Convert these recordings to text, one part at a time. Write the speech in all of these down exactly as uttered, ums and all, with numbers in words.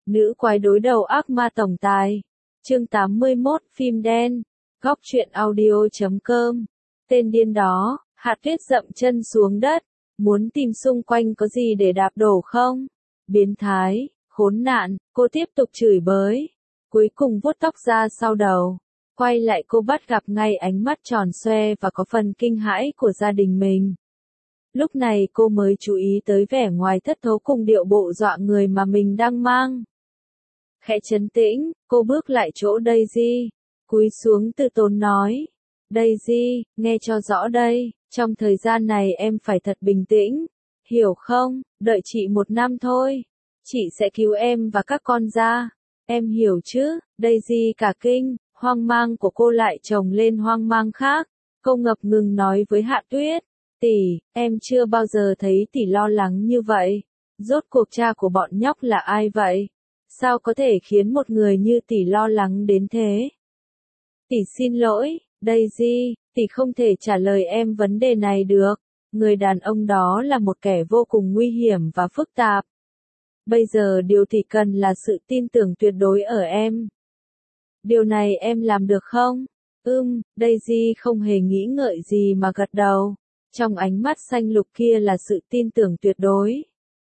Nữ quái đối đầu ác ma tổng tài. Chương tám mươi mốt phim đen. Góc truyện audio chấm com. Tên điên đó, Hạt Tuyết dậm chân xuống đất, muốn tìm xung quanh có gì để đạp đổ không? Biến thái, khốn nạn, cô tiếp tục chửi bới. Cuối cùng vuốt tóc ra sau đầu. Quay lại cô bắt gặp ngay ánh mắt tròn xoe và có phần kinh hãi của gia đình mình. Lúc này cô mới chú ý tới vẻ ngoài thất thố cùng điệu bộ dọa người mà mình đang mang. Khẽ trấn tĩnh, cô bước lại chỗ Daisy, cúi xuống từ tốn nói. Daisy, nghe cho rõ đây, trong thời gian này em phải thật bình tĩnh, hiểu không, đợi chị một năm thôi, chị sẽ cứu em và các con ra, em hiểu chứ, Daisy cả kinh, hoang mang của cô lại chồng lên hoang mang khác, cô ngập ngừng nói với Hạ Tuyết, tỷ, em chưa bao giờ thấy tỷ lo lắng như vậy, rốt cuộc cha của bọn nhóc là ai vậy? Sao có thể khiến một người như tỷ lo lắng đến thế? Tỷ xin lỗi, Daisy, tỷ không thể trả lời em vấn đề này được. Người đàn ông đó là một kẻ vô cùng nguy hiểm và phức tạp. Bây giờ điều tỷ cần là sự tin tưởng tuyệt đối ở em. Điều này em làm được không? Ừm, Daisy không hề nghĩ ngợi gì mà gật đầu. Trong ánh mắt xanh lục kia là sự tin tưởng tuyệt đối.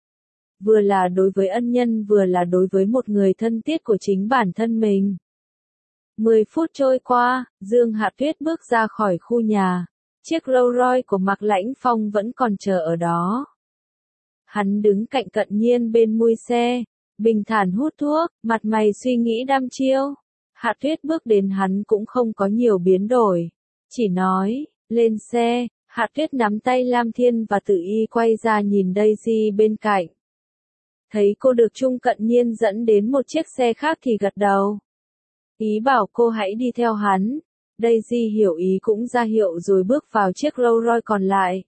Vừa là đối với ân nhân vừa là đối với một người thân thiết của chính bản thân mình. Mười phút trôi qua, Dương Hạ Tuyết bước ra khỏi khu nhà. Chiếc Rolls Royce của Mạc Lãnh Phong vẫn còn chờ ở đó. Hắn đứng cạnh Cận Nhiên bên mui xe, bình thản hút thuốc, mặt mày suy nghĩ đăm chiêu. Hạ Tuyết bước đến hắn cũng không có nhiều biến đổi. Chỉ nói, lên xe, Hạ Tuyết nắm tay Lam Thiên và Tử Y quay ra nhìn Daisy bên cạnh. Thấy cô được Trung Cận Nhiên dẫn đến một chiếc xe khác thì gật đầu. Ý bảo cô hãy đi theo hắn. Daisy hiểu ý cũng ra hiệu rồi bước vào chiếc Rolls Royce còn lại.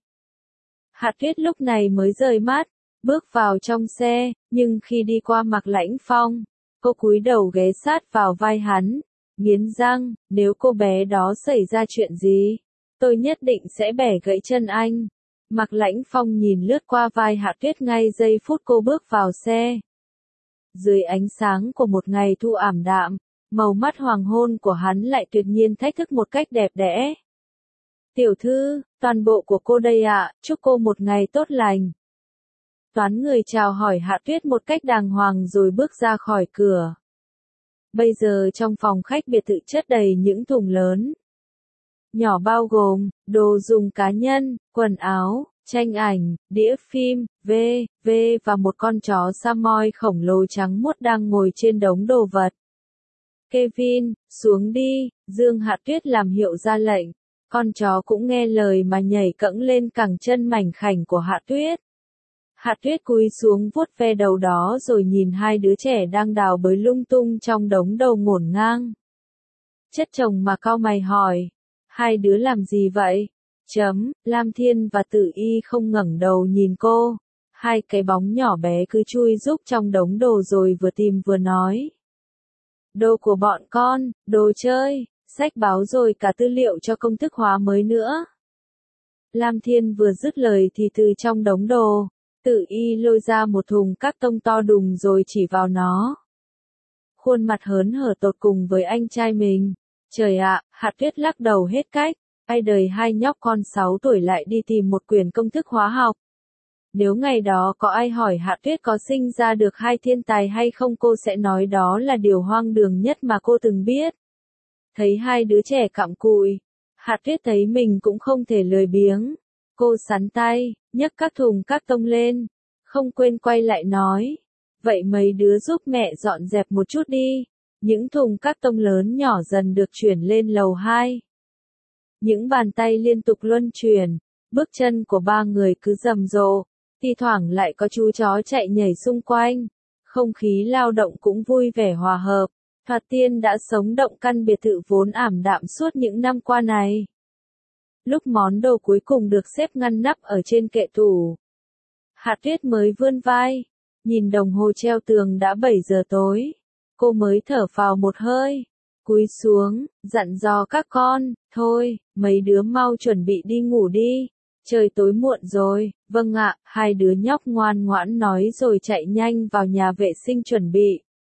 Hạ Tuyết lúc này mới rời mắt, bước vào trong xe, nhưng khi đi qua Mạc Lãnh Phong, cô cúi đầu ghé sát vào vai hắn, nghiến răng, nếu cô bé đó xảy ra chuyện gì, tôi nhất định sẽ bẻ gãy chân anh. Mạc Lãnh Phong nhìn lướt qua vai Hạ Tuyết ngay giây phút cô bước vào xe. Dưới ánh sáng của một ngày thu ảm đạm, màu mắt hoàng hôn của hắn lại tuyệt nhiên thách thức một cách đẹp đẽ. Tiểu thư, toàn bộ của cô đây ạ, chúc cô một ngày tốt lành. Toán người chào hỏi Hạ Tuyết một cách đàng hoàng rồi bước ra khỏi cửa. Bây giờ trong phòng khách biệt thự chất đầy những thùng lớn. Nhỏ bao gồm, đồ dùng cá nhân, quần áo, tranh ảnh, đĩa phim, v, v và một con chó Samoy khổng lồ trắng muốt đang ngồi trên đống đồ vật. Kevin, xuống đi, Dương Hạ Tuyết làm hiệu ra lệnh. Con chó cũng nghe lời mà nhảy cẫng lên cẳng chân mảnh khảnh của Hạ Tuyết. Hạ Tuyết cúi xuống vuốt ve đầu đó rồi nhìn hai đứa trẻ đang đào bới lung tung trong đống đầu ngổn ngang. Chất chồng mà cau mày hỏi. Hai đứa làm gì vậy? Chấm, Lam Thiên và Tử Y không ngẩng đầu nhìn cô. Hai cái bóng nhỏ bé cứ chui rúc trong đống đồ rồi vừa tìm vừa nói. Đồ của bọn con, đồ chơi, sách báo rồi cả tư liệu cho công thức hóa mới nữa. Lam Thiên vừa dứt lời thì từ trong đống đồ, Tử Y lôi ra một thùng các tông to đùng rồi chỉ vào nó. Khuôn mặt hớn hở tột cùng với anh trai mình. Trời ạ, Hạ Tuyết lắc đầu hết cách, ai đời hai nhóc con sáu tuổi lại đi tìm một quyển công thức hóa học. Nếu ngày đó có ai hỏi Hạ Tuyết có sinh ra được hai thiên tài hay không cô sẽ nói đó là điều hoang đường nhất mà cô từng biết. Thấy hai đứa trẻ cặm cụi, Hạ Tuyết thấy mình cũng không thể lười biếng. Cô sắn tay, nhấc các thùng các tông lên, không quên quay lại nói. Vậy mấy đứa giúp mẹ dọn dẹp một chút đi. Những thùng các tông lớn nhỏ dần được chuyển lên lầu hai. Những bàn tay liên tục luân chuyển, bước chân của ba người cứ rầm rộ, thi thoảng lại có chú chó chạy nhảy xung quanh. Không khí lao động cũng vui vẻ hòa hợp. Thoạt tiên đã sống động căn biệt thự vốn ảm đạm suốt những năm qua này. Lúc món đồ cuối cùng được xếp ngăn nắp ở trên kệ tủ, Hạ Tuyết mới vươn vai, nhìn đồng hồ treo tường đã bảy giờ tối. Cô mới thở phào một hơi, cúi xuống, dặn dò các con, thôi, mấy đứa mau chuẩn bị đi ngủ đi, trời tối muộn rồi. Vâng ạ, hai đứa nhóc ngoan ngoãn nói rồi chạy nhanh vào nhà vệ sinh chuẩn bị.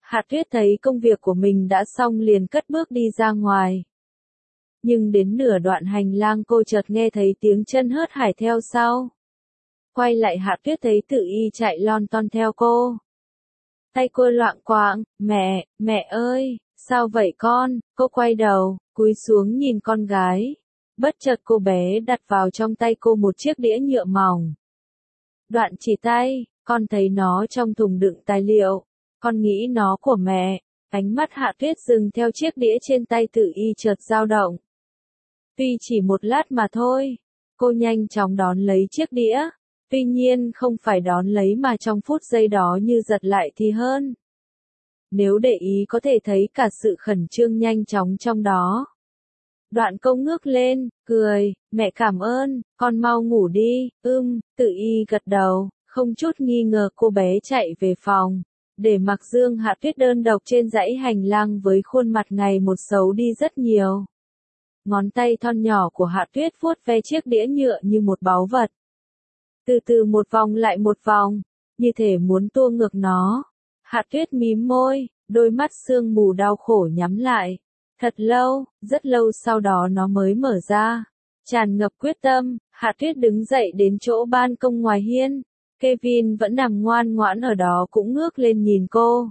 Hạ Tuyết thấy công việc của mình đã xong liền cất bước đi ra ngoài. Nhưng đến nửa đoạn hành lang cô chợt nghe thấy tiếng chân hớt hải theo sau. Quay lại Hạ Tuyết thấy Tự Y chạy lon ton theo cô. Tay cô loạng choạng, mẹ, mẹ ơi, sao vậy con? Cô quay đầu, cúi xuống nhìn con gái. Bất chợt cô bé đặt vào trong tay cô một chiếc đĩa nhựa mỏng. Đoạn chỉ tay, con thấy nó trong thùng đựng tài liệu. Con nghĩ nó của mẹ. Ánh mắt Hạ Tuyết dừng theo chiếc đĩa trên tay Tự Y chợt dao động. Tuy chỉ một lát mà thôi, cô nhanh chóng đón lấy chiếc đĩa. Tuy nhiên không phải đón lấy mà trong phút giây đó như giật lại thì hơn. Nếu để ý có thể thấy cả sự khẩn trương nhanh chóng trong đó. Đoạn câu ngước lên, cười, mẹ cảm ơn, con mau ngủ đi, ưm, Tự Y gật đầu, không chút nghi ngờ cô bé chạy về phòng. Để mặc Dương Hạ Tuyết đơn độc trên dãy hành lang với khuôn mặt ngày một xấu đi rất nhiều. Ngón tay thon nhỏ của Hạ Tuyết vuốt ve chiếc đĩa nhựa như một báu vật. Từ từ một vòng lại một vòng, như thể muốn tua ngược nó. Hạ Tuyết mím môi, đôi mắt sương mù đau khổ nhắm lại. Thật lâu, rất lâu sau đó nó mới mở ra. Tràn ngập quyết tâm, Hạ Tuyết đứng dậy đến chỗ ban công ngoài hiên. Kevin vẫn nằm ngoan ngoãn ở đó cũng ngước lên nhìn cô.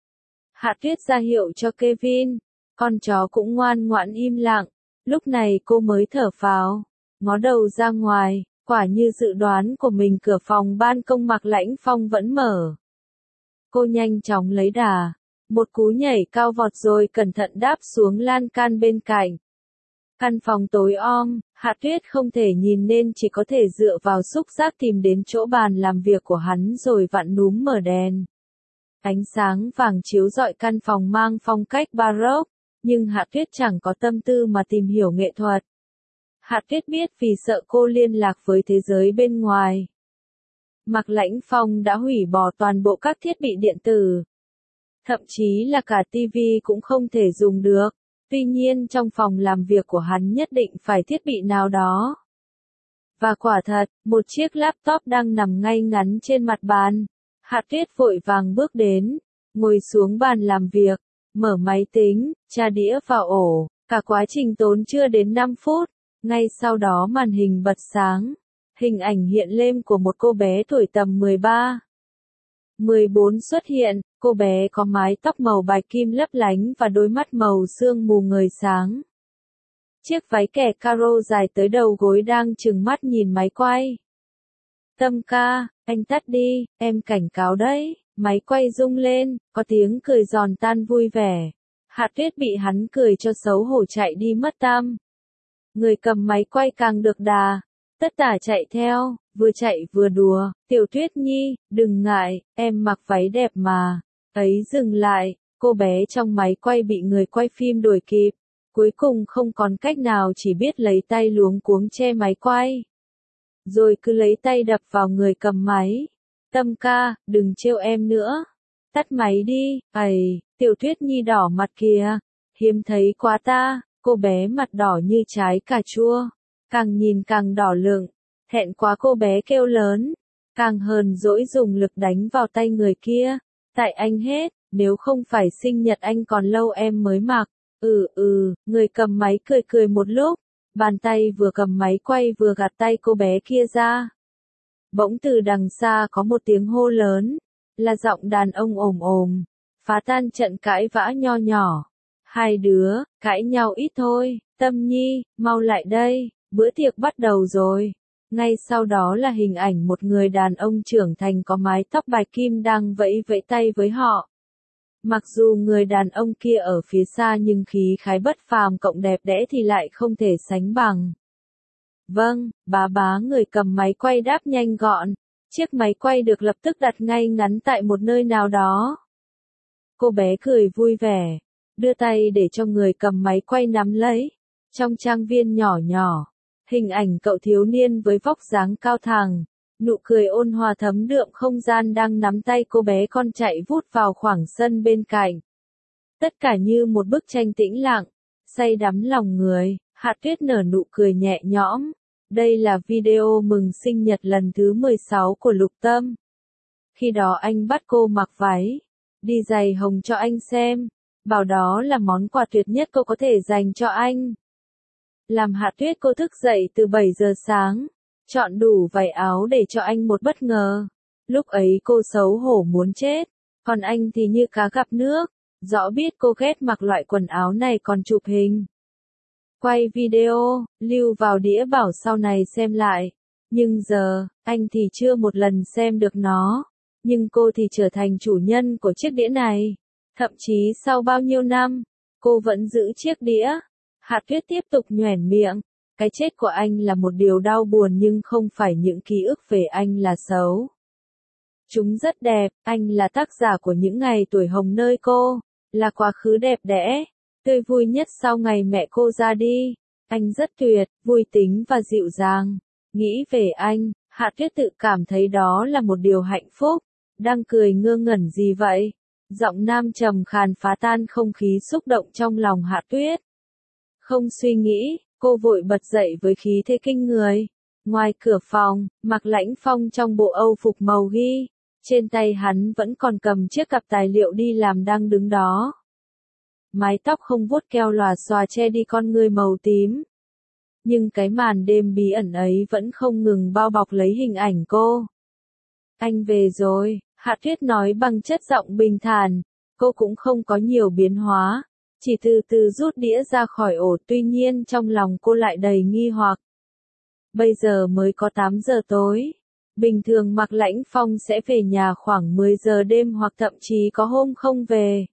Hạ Tuyết ra hiệu cho Kevin. Con chó cũng ngoan ngoãn im lặng. Lúc này cô mới thở phào, ngó đầu ra ngoài. Quả như dự đoán của mình, cửa phòng ban công Mạc Lãnh Phong vẫn mở. Cô nhanh chóng lấy đà, một cú nhảy cao vọt rồi cẩn thận đáp xuống lan can bên cạnh. Căn phòng tối om, Hạ Tuyết không thể nhìn nên chỉ có thể dựa vào xúc giác tìm đến chỗ bàn làm việc của hắn rồi vặn núm mở đèn. Ánh sáng vàng chiếu rọi căn phòng mang phong cách baroque, nhưng Hạ Tuyết chẳng có tâm tư mà tìm hiểu nghệ thuật. Hạ Tuyết biết vì sợ cô liên lạc với thế giới bên ngoài. Mạc Lãnh Phong đã hủy bỏ toàn bộ các thiết bị điện tử. Thậm chí là cả tivi cũng không thể dùng được. Tuy nhiên trong phòng làm việc của hắn nhất định phải thiết bị nào đó. Và quả thật, một chiếc laptop đang nằm ngay ngắn trên mặt bàn. Hạ Tuyết vội vàng bước đến, ngồi xuống bàn làm việc, mở máy tính, tra đĩa vào ổ. Cả quá trình tốn chưa đến năm phút. Ngay sau đó màn hình bật sáng. Hình ảnh hiện lên của một cô bé tuổi tầm mười ba, mười bốn xuất hiện. Cô bé có mái tóc màu bạch kim lấp lánh và đôi mắt màu sương mù ngời sáng. Chiếc váy kẻ caro dài tới đầu gối đang trừng mắt nhìn máy quay. Tâm ca, anh tắt đi, em cảnh cáo đấy. Máy quay rung lên, có tiếng cười giòn tan vui vẻ. Hạ Tuyết bị hắn cười cho xấu hổ chạy đi mất tăm. Người cầm máy quay càng được đà. Tất tả chạy theo, vừa chạy vừa đùa. Tiểu Tuyết Nhi, đừng ngại, em mặc váy đẹp mà. Ấy dừng lại, cô bé trong máy quay bị người quay phim đuổi kịp. Cuối cùng không còn cách nào chỉ biết lấy tay luống cuống che máy quay. Rồi cứ lấy tay đập vào người cầm máy. Tâm ca, đừng trêu em nữa. Tắt máy đi, ầy, Tiểu Tuyết Nhi đỏ mặt kìa. Hiếm thấy quá ta. Cô bé mặt đỏ như trái cà chua, càng nhìn càng đỏ lựng, thẹn quá cô bé kêu lớn, càng hờn dỗi dùng lực đánh vào tay người kia. Tại anh hết, nếu không phải sinh nhật anh còn lâu em mới mặc. Ừ ừ, người cầm máy cười cười một lúc, bàn tay vừa cầm máy quay vừa gạt tay cô bé kia ra. Bỗng từ đằng xa có một tiếng hô lớn, là giọng đàn ông ồm ồm, phá tan trận cãi vã nho nhỏ. Hai đứa, cãi nhau ít thôi, Tâm Nhi, mau lại đây, bữa tiệc bắt đầu rồi. Ngay sau đó là hình ảnh một người đàn ông trưởng thành có mái tóc bạch kim đang vẫy vẫy tay với họ. Mặc dù người đàn ông kia ở phía xa nhưng khí khái bất phàm cộng đẹp đẽ thì lại không thể sánh bằng. Vâng, bá bá người cầm máy quay đáp nhanh gọn. Chiếc máy quay được lập tức đặt ngay ngắn tại một nơi nào đó. Cô bé cười vui vẻ, đưa tay để cho người cầm máy quay nắm lấy. Trong trang viên nhỏ nhỏ, hình ảnh cậu thiếu niên với vóc dáng cao thẳng, nụ cười ôn hòa thấm đượm không gian đang nắm tay cô bé con chạy vút vào khoảng sân bên cạnh. Tất cả như một bức tranh tĩnh lặng, say đắm lòng người. Hạ Tuyết nở nụ cười nhẹ nhõm. Đây là video mừng sinh nhật lần thứ mười sáu của Lục Tâm. Khi đó anh bắt cô mặc váy. đi giày hồng cho anh xem, bảo đó là món quà tuyệt nhất cô có thể dành cho anh. Làm Hạ Tuyết cô thức dậy từ bảy giờ sáng, chọn đủ vải áo để cho anh một bất ngờ. Lúc ấy cô xấu hổ muốn chết, còn anh thì như cá gặp nước, rõ biết cô ghét mặc loại quần áo này còn chụp hình. Quay video, lưu vào đĩa bảo sau này xem lại. Nhưng giờ, anh thì chưa một lần xem được nó. Nhưng cô thì trở thành chủ nhân của chiếc đĩa này. Thậm chí sau bao nhiêu năm, cô vẫn giữ chiếc đĩa. Hạ Tuyết tiếp tục nhoẻn miệng. Cái chết của anh là một điều đau buồn nhưng không phải những ký ức về anh là xấu. Chúng rất đẹp, anh là tác giả của những ngày tuổi hồng nơi cô, là quá khứ đẹp đẽ, tươi vui nhất sau ngày mẹ cô ra đi. Anh rất tuyệt, vui tính và dịu dàng. Nghĩ về anh, Hạ Tuyết tự cảm thấy đó là một điều hạnh phúc. Đang cười ngơ ngẩn gì vậy? Giọng nam trầm khàn phá tan không khí xúc động trong lòng Hạ Tuyết. Không suy nghĩ, cô vội bật dậy với khí thế kinh người. Ngoài cửa phòng, Mạc Lãnh Phong trong bộ âu phục màu ghi. Trên tay hắn vẫn còn cầm chiếc cặp tài liệu đi làm đang đứng đó. Mái tóc không vuốt keo lòa xòa che đi con ngươi màu tím. Nhưng cái màn đêm bí ẩn ấy vẫn không ngừng bao bọc lấy hình ảnh cô. Anh về rồi, Hạ Tuyết nói bằng chất giọng bình thản. Cô cũng không có nhiều biến hóa, chỉ từ từ rút đĩa ra khỏi ổ, tuy nhiên trong lòng cô lại đầy nghi hoặc. Bây giờ mới có tám giờ tối. Bình thường Mạc Lãnh Phong sẽ về nhà khoảng mười giờ đêm hoặc thậm chí có hôm không về.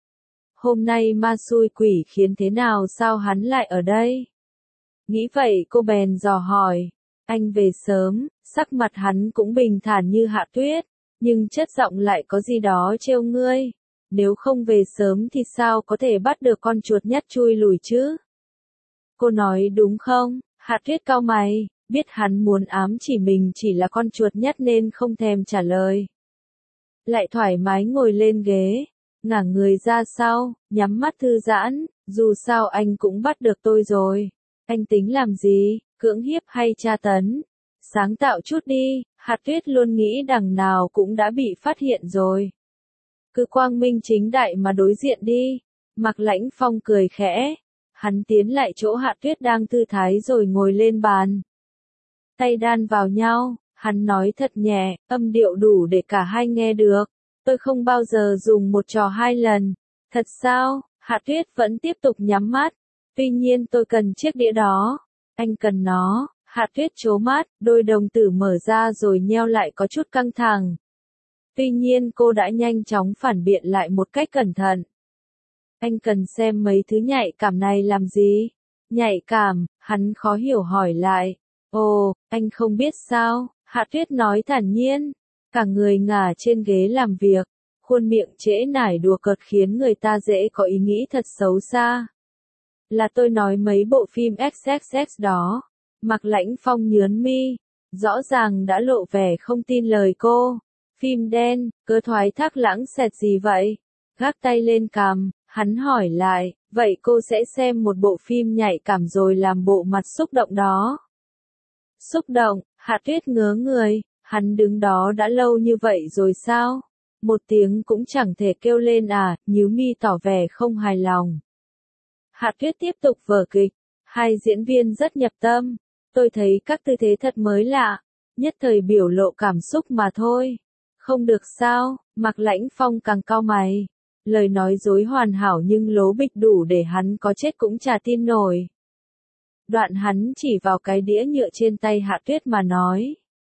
Hôm nay ma xui quỷ khiến thế nào sao hắn lại ở đây? Nghĩ vậy cô bèn dò hỏi. Anh về sớm, sắc mặt hắn cũng bình thản như Hạ Tuyết, nhưng chất giọng lại có gì đó trêu ngươi. Nếu không về sớm thì sao có thể bắt được con chuột nhắt chui lùi chứ? Cô nói đúng không? Hạ Tuyết cau mày, biết hắn muốn ám chỉ mình chỉ là con chuột nhắt nên không thèm trả lời. Lại thoải mái ngồi lên ghế, ngả người ra sau, nhắm mắt thư giãn, dù sao anh cũng bắt được tôi rồi. Anh tính làm gì, cưỡng hiếp hay tra tấn? Sáng tạo chút đi, Hạ Tuyết luôn nghĩ đằng nào cũng đã bị phát hiện rồi. Cứ quang minh chính đại mà đối diện đi. Mạc Lãnh Phong cười khẽ. Hắn tiến lại chỗ Hạ Tuyết đang tư thái rồi ngồi lên bàn. Tay đan vào nhau, hắn nói thật nhẹ, âm điệu đủ để cả hai nghe được. Tôi không bao giờ dùng một trò hai lần. Thật sao? Hạ Tuyết vẫn tiếp tục nhắm mắt. Tuy nhiên tôi cần chiếc đĩa đó. Anh cần nó. Hạ Tuyết trố mắt, đôi đồng tử mở ra rồi nheo lại có chút căng thẳng. Tuy nhiên cô đã nhanh chóng phản biện lại một cách cẩn thận. Anh cần xem mấy thứ nhạy cảm này làm gì? Nhạy cảm, hắn khó hiểu hỏi lại. Ồ, anh không biết sao? Hạ Tuyết nói thản nhiên. Cả người ngả trên ghế làm việc, khuôn miệng trễ nải đùa cợt khiến người ta dễ có ý nghĩ thật xấu xa. Là tôi nói mấy bộ phim ích ích ích đó. Mạc Lãnh Phong nhướng mi, rõ ràng đã lộ vẻ không tin lời cô. Phim đen, cớ thoái thác lãng xẹt gì vậy? Gác tay lên cằm, hắn hỏi lại, vậy cô sẽ xem một bộ phim nhạy cảm rồi làm bộ mặt xúc động đó. Xúc động, Hạ Tuyết ngớ người, hắn đứng đó đã lâu như vậy rồi sao? Một tiếng cũng chẳng thể kêu lên à, nhíu mi tỏ vẻ không hài lòng. Hạ Tuyết tiếp tục vở kịch, hai diễn viên rất nhập tâm, tôi thấy các tư thế thật mới lạ, nhất thời biểu lộ cảm xúc mà thôi. Không được sao? Mạc Lãnh Phong càng cau mày. Lời nói dối hoàn hảo nhưng lố bịch đủ để hắn có chết cũng chả tin nổi. Đoạn hắn chỉ vào cái đĩa nhựa trên tay Hạ Tuyết mà nói.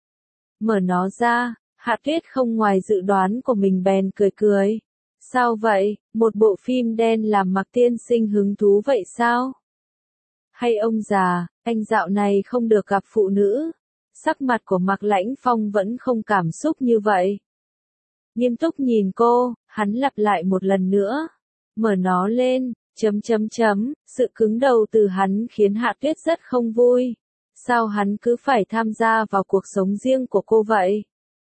Mở nó ra, Hạ Tuyết không ngoài dự đoán của mình bèn cười cười. Sao vậy, một bộ phim đen làm Mạc tiên sinh hứng thú vậy sao? Hay ông già, anh dạo này không được gặp phụ nữ? Sắc mặt của Mạc Lãnh Phong vẫn không cảm xúc như vậy. Nghiêm túc nhìn cô, hắn lặp lại một lần nữa. Mở nó lên, chấm chấm chấm, sự cứng đầu từ hắn khiến Hạ Tuyết rất không vui. Sao hắn cứ phải tham gia vào cuộc sống riêng của cô vậy?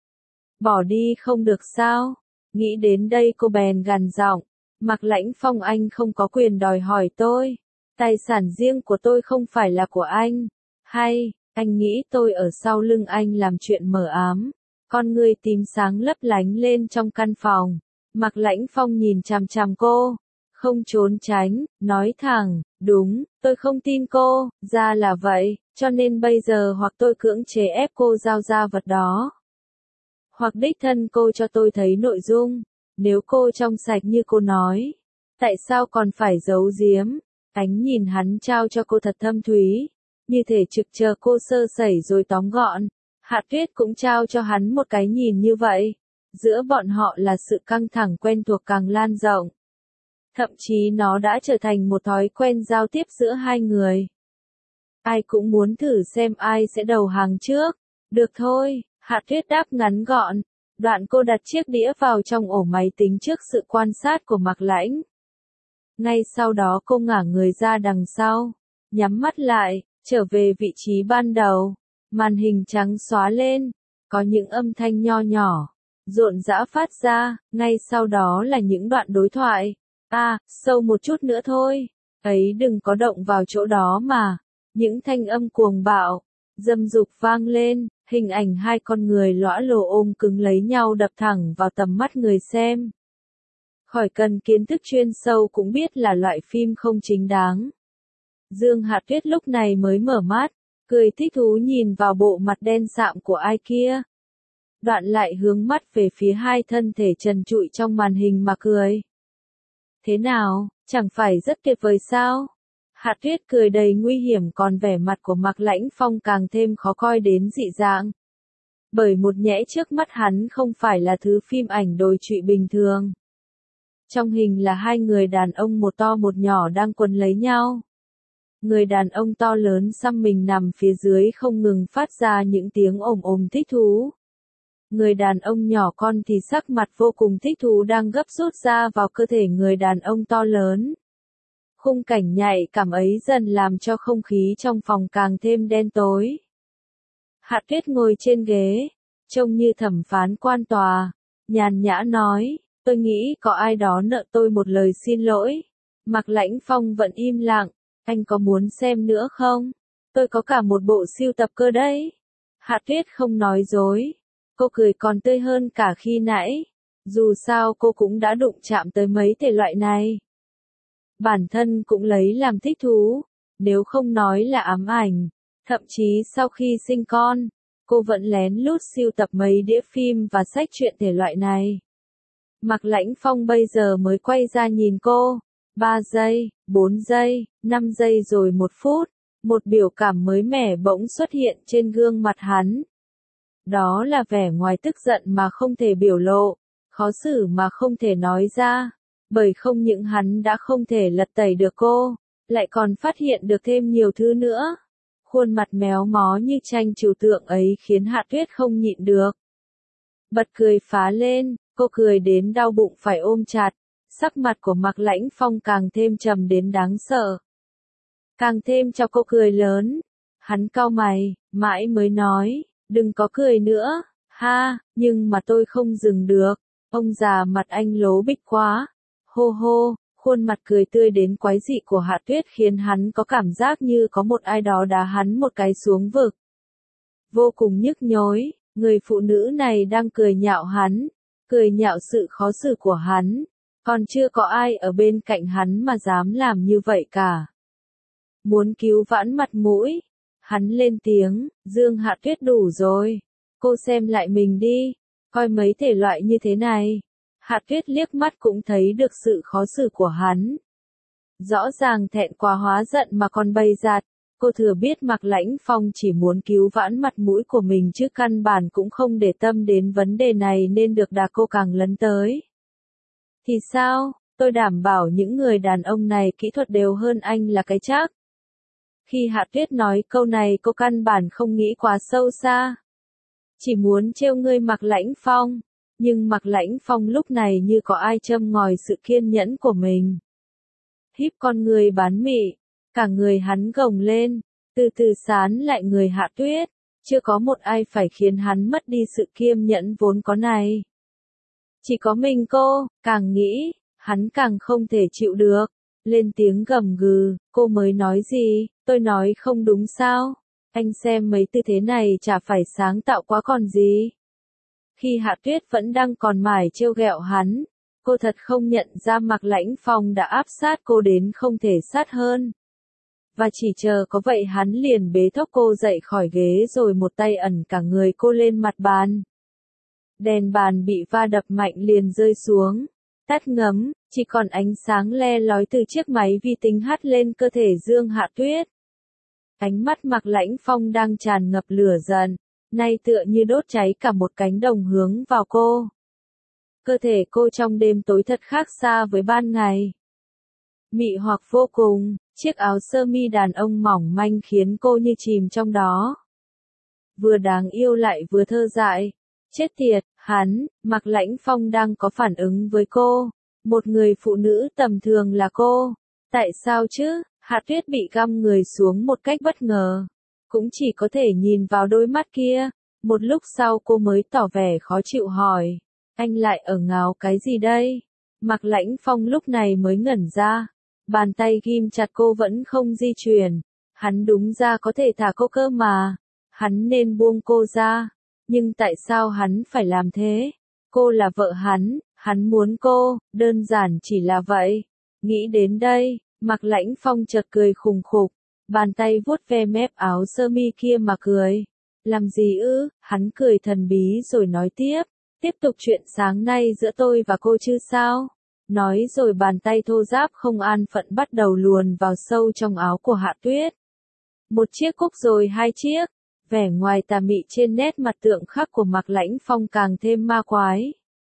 Bỏ đi không được sao? Nghĩ đến đây cô bèn gằn giọng. Mạc Lãnh Phong, anh không có quyền đòi hỏi tôi. Tài sản riêng của tôi không phải là của anh. Hay, anh nghĩ tôi ở sau lưng anh làm chuyện mờ ám? Con người tím sáng lấp lánh lên trong căn phòng. Mạc Lãnh Phong nhìn chằm chằm cô, không trốn tránh, nói thẳng, đúng, tôi không tin cô, ra là vậy, cho nên bây giờ hoặc tôi cưỡng chế ép cô giao ra vật đó. Hoặc đích thân cô cho tôi thấy nội dung, nếu cô trong sạch như cô nói, tại sao còn phải giấu giếm? Ánh nhìn hắn trao cho cô thật thâm thúy, như thể trực chờ cô sơ sẩy rồi tóm gọn. Hạ Tuyết cũng trao cho hắn một cái nhìn như vậy. Giữa bọn họ là sự căng thẳng quen thuộc càng lan rộng. Thậm chí nó đã trở thành một thói quen giao tiếp giữa hai người. Ai cũng muốn thử xem ai sẽ đầu hàng trước. Được thôi, Hạ Tuyết đáp ngắn gọn. Đoạn cô đặt chiếc đĩa vào trong ổ máy tính trước sự quan sát của Mạc Lãnh. Ngay sau đó cô ngả người ra đằng sau, nhắm mắt lại, trở về vị trí ban đầu. Màn hình trắng xóa lên, có những âm thanh nho nhỏ, rộn rã phát ra, ngay sau đó là những đoạn đối thoại. À, sâu một chút nữa thôi, ấy đừng có động vào chỗ đó mà. Những thanh âm cuồng bạo, dâm dục vang lên, hình ảnh hai con người lõa lồ ôm cứng lấy nhau đập thẳng vào tầm mắt người xem. Khỏi cần kiến thức chuyên sâu cũng biết là loại phim không chính đáng. Dương Hạ Tuyết lúc này mới mở mắt, cười thích thú nhìn vào bộ mặt đen sạm của ai kia. Đoạn lại hướng mắt về phía hai thân thể trần trụi trong màn hình mà cười. Thế nào, chẳng phải rất tuyệt vời sao? Hạ Tuyết cười đầy nguy hiểm, còn vẻ mặt của Mạc Lãnh Phong càng thêm khó coi đến dị dạng. Bởi một nhẽ trước mắt hắn không phải là thứ phim ảnh đồi trụy bình thường. Trong hình là hai người đàn ông một to một nhỏ đang quấn lấy nhau. Người đàn ông to lớn xăm mình nằm phía dưới không ngừng phát ra những tiếng ồm ồm thích thú. Người đàn ông nhỏ con thì sắc mặt vô cùng thích thú đang gấp rút ra vào cơ thể người đàn ông to lớn. Khung cảnh nhạy cảm ấy dần làm cho không khí trong phòng càng thêm đen tối. Hạ Tuyết ngồi trên ghế, trông như thẩm phán quan tòa, nhàn nhã nói, tôi nghĩ có ai đó nợ tôi một lời xin lỗi. Mạc Lãnh Phong vẫn im lặng, anh có muốn xem nữa không? Tôi có cả một bộ sưu tập cơ đấy. Hạ Tuyết không nói dối, cô cười còn tươi hơn cả khi nãy, dù sao cô cũng đã đụng chạm tới mấy thể loại này. Bản thân cũng lấy làm thích thú, nếu không nói là ám ảnh. Thậm chí sau khi sinh con, cô vẫn lén lút sưu tập mấy đĩa phim và sách truyện thể loại này. Mạc Lãnh Phong bây giờ mới quay ra nhìn cô. Ba giây, bốn giây, năm giây rồi một phút, một biểu cảm mới mẻ bỗng xuất hiện trên gương mặt hắn. Đó là vẻ ngoài tức giận mà không thể biểu lộ, khó xử mà không thể nói ra, bởi không những hắn đã không thể lật tẩy được cô, lại còn phát hiện được thêm nhiều thứ nữa. Khuôn mặt méo mó như tranh trừu tượng ấy khiến Hạ Tuyết không nhịn được. Bật cười phá lên, cô cười đến đau bụng phải ôm chặt. Sắc mặt của Mạc Lãnh Phong càng thêm trầm đến đáng sợ. Càng thêm cho cô cười lớn. Hắn cau mày, mãi mới nói, đừng có cười nữa, ha, nhưng mà tôi không dừng được. Ông già mặt anh lố bịch quá. Hô hô, khuôn mặt cười tươi đến quái dị của Hạ Tuyết khiến hắn có cảm giác như có một ai đó đá hắn một cái xuống vực. Vô cùng nhức nhối, người phụ nữ này đang cười nhạo hắn, cười nhạo sự khó xử của hắn. Còn chưa có ai ở bên cạnh hắn mà dám làm như vậy cả. Muốn cứu vãn mặt mũi, hắn lên tiếng, Dương Hạ Tuyết đủ rồi. Cô xem lại mình đi, coi mấy thể loại như thế này. Hạ Tuyết liếc mắt cũng thấy được sự khó xử của hắn. Rõ ràng thẹn quá hóa giận mà còn bày giạt. Cô thừa biết Mạc Lãnh Phong chỉ muốn cứu vãn mặt mũi của mình chứ căn bản cũng không để tâm đến vấn đề này nên được đà cô càng lấn tới. Thì sao, tôi đảm bảo những người đàn ông này kỹ thuật đều hơn anh là cái chắc. Khi Hạ Tuyết nói câu này cô căn bản không nghĩ quá sâu xa. Chỉ muốn trêu ngươi Mạc Lãnh Phong, nhưng Mạc Lãnh Phong lúc này như có ai châm ngòi sự kiên nhẫn của mình. Híp con người bán mị, cả người hắn gồng lên, từ từ sán lại người Hạ Tuyết, chưa có một ai phải khiến hắn mất đi sự kiên nhẫn vốn có này. Chỉ có mình cô, càng nghĩ, hắn càng không thể chịu được. Lên tiếng gầm gừ, cô mới nói gì, tôi nói không đúng sao? Anh xem mấy tư thế này chả phải sáng tạo quá còn gì. Khi Hạ Tuyết vẫn đang còn mải trêu ghẹo hắn, Cô thật không nhận ra Mạc Lãnh Phong đã áp sát cô đến không thể sát hơn. Và chỉ chờ có vậy hắn liền bế thốc cô dậy khỏi ghế rồi một tay ẩn cả người cô lên mặt bàn. Đèn bàn bị va đập mạnh liền rơi xuống. Tắt ngấm, chỉ còn ánh sáng le lói từ chiếc máy vi tính hắt lên cơ thể Dương Hạ Tuyết. Ánh mắt Mạc Lãnh Phong đang tràn ngập lửa giận, nay tựa như đốt cháy cả một cánh đồng hướng vào cô. Cơ thể cô trong đêm tối thật khác xa với ban ngày. Mị hoặc vô cùng, chiếc áo sơ mi đàn ông mỏng manh khiến cô như chìm trong đó. Vừa đáng yêu lại vừa thơ dại. Chết tiệt, hắn, Mạc Lãnh Phong đang có phản ứng với cô. Một người phụ nữ tầm thường là cô. Tại sao chứ? Hạ Tuyết bị găm người xuống một cách bất ngờ. Cũng chỉ có thể nhìn vào đôi mắt kia. Một lúc sau cô mới tỏ vẻ khó chịu hỏi. Anh lại ở ngáo cái gì đây? Mạc Lãnh Phong lúc này mới ngẩn ra. Bàn tay ghim chặt cô vẫn không di chuyển. Hắn đúng ra có thể thả cô cơ mà. Hắn nên buông cô ra. Nhưng tại sao hắn phải làm thế? Cô là vợ hắn, hắn muốn cô, đơn giản chỉ là vậy. Nghĩ đến đây, Mạc Lãnh Phong chợt cười khùng khục, bàn tay vuốt ve mép áo sơ mi kia mà cười. Làm gì ư? Hắn cười thần bí rồi nói tiếp, tiếp tục chuyện sáng nay giữa tôi và cô chứ sao? Nói rồi bàn tay thô ráp không an phận bắt đầu luồn vào sâu trong áo của Hạ Tuyết. Một chiếc cúc rồi hai chiếc. Vẻ ngoài tà mị trên nét mặt tượng khắc của Mạc Lãnh Phong càng thêm ma quái.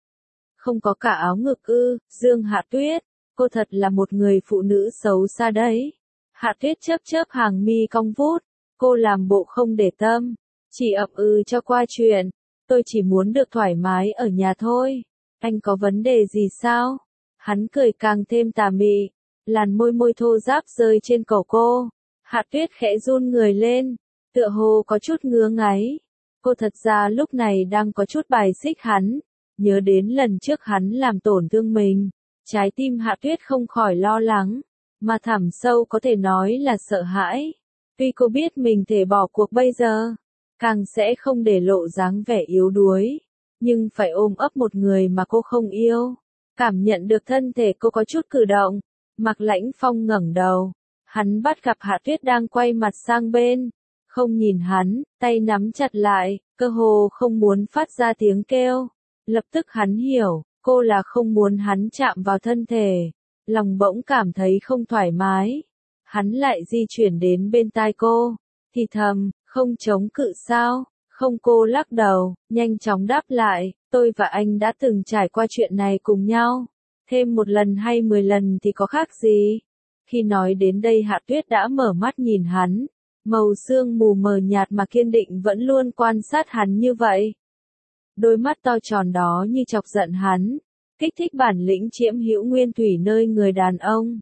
Không có cả áo ngực ư? Dương Hạ Tuyết, cô thật là một người phụ nữ xấu xa đấy. Hạ Tuyết chớp chớp hàng mi cong vút, cô làm bộ không để tâm, chỉ ậm ừ cho qua chuyện. Tôi chỉ muốn được thoải mái ở nhà thôi. Anh có vấn đề gì sao? Hắn cười càng thêm tà mị, làn môi môi thô ráp rơi trên cổ cô. Hạ Tuyết khẽ run người lên. Tựa hồ có chút ngứa ngáy. Cô thật ra lúc này đang có chút bài xích hắn. Nhớ đến lần trước hắn làm tổn thương mình. Trái tim Hạ Tuyết không khỏi lo lắng. Mà thẳm sâu có thể nói là sợ hãi. Tuy cô biết mình thể bỏ cuộc bây giờ. Càng sẽ không để lộ dáng vẻ yếu đuối. Nhưng phải ôm ấp một người mà cô không yêu. Cảm nhận được thân thể cô có chút cử động. Mạc Lãnh Phong ngẩng đầu. Hắn bắt gặp Hạ Tuyết đang quay mặt sang bên. Không nhìn hắn, tay nắm chặt lại, cơ hồ không muốn phát ra tiếng kêu. Lập tức hắn hiểu, cô là không muốn hắn chạm vào thân thể. Lòng bỗng cảm thấy không thoải mái. Hắn lại di chuyển đến bên tai cô. Thì thầm, không chống cự sao? Không, cô lắc đầu, nhanh chóng đáp lại, tôi và anh đã từng trải qua chuyện này cùng nhau. Thêm một lần hay mười lần thì có khác gì? Khi nói đến đây Hạ Tuyết đã mở mắt nhìn hắn. Màu sương mù mờ nhạt mà kiên định vẫn luôn quan sát hắn như vậy. Đôi mắt to tròn đó như chọc giận hắn, kích thích bản lĩnh chiếm hữu nguyên thủy nơi người đàn ông.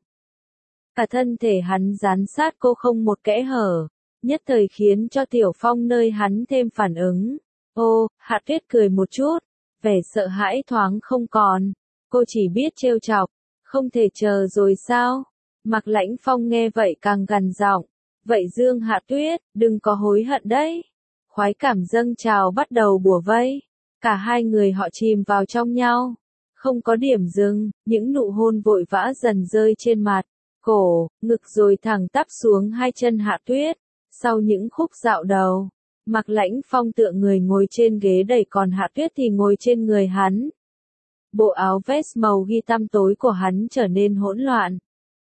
Cả thân thể hắn dán sát cô không một kẽ hở, nhất thời khiến cho Tiểu Phong nơi hắn thêm phản ứng. Ô, Hạ Tuyết cười một chút, vẻ sợ hãi thoáng không còn. Cô chỉ biết trêu chọc, không thể chờ rồi sao? Mạc Lãnh Phong nghe vậy càng gằn giọng. Vậy Dương Hạ Tuyết, đừng có hối hận đấy. Khoái cảm dâng trào bắt đầu bủa vây. Cả hai người họ chìm vào trong nhau. Không có điểm dừng, những nụ hôn vội vã dần rơi trên mặt, cổ, ngực rồi thẳng tắp xuống hai chân Hạ Tuyết. Sau những khúc dạo đầu, Mạc Lãnh Phong tựa người ngồi trên ghế đẩy còn Hạ Tuyết thì ngồi trên người hắn. Bộ áo vest màu ghi tăm tối của hắn trở nên hỗn loạn.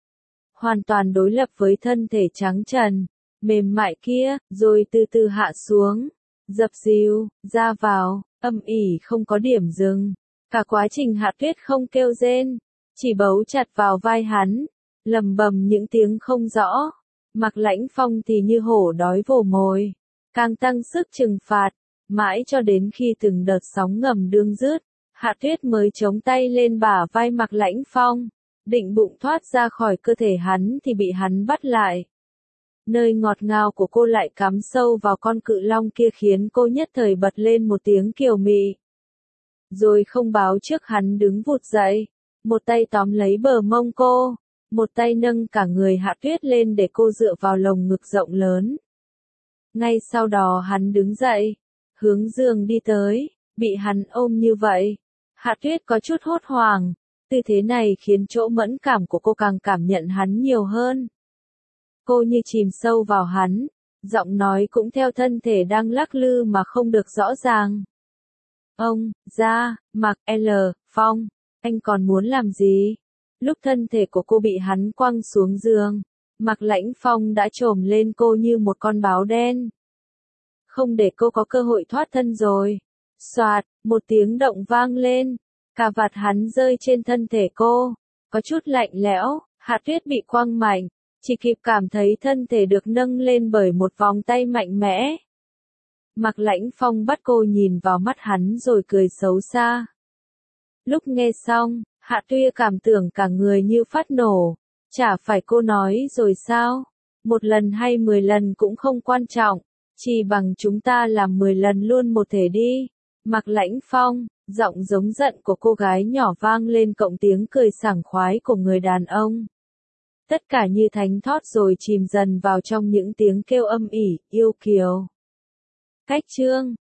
Hoàn toàn đối lập với thân thể trắng trần, mềm mại kia, rồi từ từ hạ xuống, dập dìu, ra vào, âm ỉ không có điểm dừng. Cả quá trình Hạ Tuyết không kêu rên, chỉ bấu chặt vào vai hắn, lầm bầm những tiếng không rõ. Mạc Lãnh Phong thì như hổ đói vồ mồi, càng tăng sức trừng phạt, mãi cho đến khi từng đợt sóng ngầm đương dứt, Hạ Tuyết mới chống tay lên bả vai Mạc Lãnh Phong. Định bụng thoát ra khỏi cơ thể hắn thì bị hắn bắt lại. Nơi ngọt ngào của cô lại cắm sâu vào con cự long kia khiến cô nhất thời bật lên một tiếng kiều mị. Rồi không báo trước hắn đứng vụt dậy, một tay tóm lấy bờ mông cô, một tay nâng cả người Hạ Tuyết lên để cô dựa vào lồng ngực rộng lớn. Ngay sau đó hắn đứng dậy, hướng giường đi tới, bị hắn ôm như vậy. Hạ Tuyết có chút hốt hoảng. Tư thế này khiến chỗ mẫn cảm của cô càng cảm nhận hắn nhiều hơn. Cô như chìm sâu vào hắn, giọng nói cũng theo thân thể đang lắc lư mà không được rõ ràng. Ông, ra, Mạc L. Phong, anh còn muốn làm gì? Lúc thân thể của cô bị hắn quăng xuống giường, Mạc Lãnh Phong đã chồm lên cô như một con báo đen. Không để cô có cơ hội thoát thân rồi. Xoạt, một tiếng động vang lên, cà vạt hắn rơi trên thân thể cô, có chút lạnh lẽo, hạt tuyết bị quăng mạnh, chỉ kịp cảm thấy thân thể được nâng lên bởi một vòng tay mạnh mẽ. Mạc Lãnh Phong bắt cô nhìn vào mắt hắn rồi cười xấu xa. Lúc nghe xong, Hạ Tuyết cảm tưởng cả người như phát nổ, chả phải cô nói rồi sao, một lần hay mười lần cũng không quan trọng, chỉ bằng chúng ta làm mười lần luôn một thể đi. Mạc Lãnh Phong, giọng giống giận của cô gái nhỏ vang lên cộng tiếng cười sảng khoái của người đàn ông. Tất cả như thánh thót rồi chìm dần vào trong những tiếng kêu âm ỉ, yêu kiều. Cách chương